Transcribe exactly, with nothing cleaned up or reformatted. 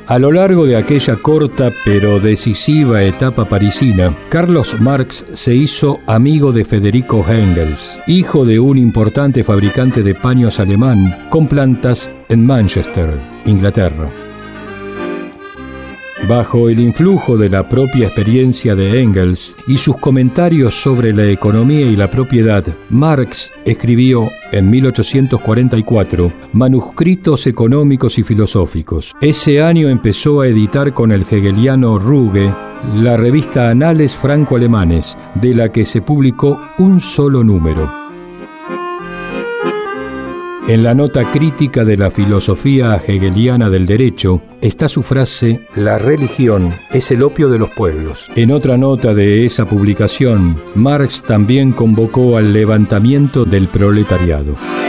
A lo largo de aquella corta pero decisiva etapa parisina, Carlos Marx se hizo amigo de Federico Engels, hijo de un importante fabricante de paños alemán con plantas en Manchester, Inglaterra. Bajo el influjo de la propia experiencia de Engels y sus comentarios sobre la economía y la propiedad, Marx escribió en mil ochocientos cuarenta y cuatro Manuscritos económicos y filosóficos. Ese año empezó a editar con el hegeliano Ruge la revista Anales Franco-Alemanes, de la que se publicó un solo número. En la nota crítica de la filosofía hegeliana del derecho está su frase: la religión es el opio de los pueblos. En otra nota de esa publicación, Marx también convocó al levantamiento del proletariado.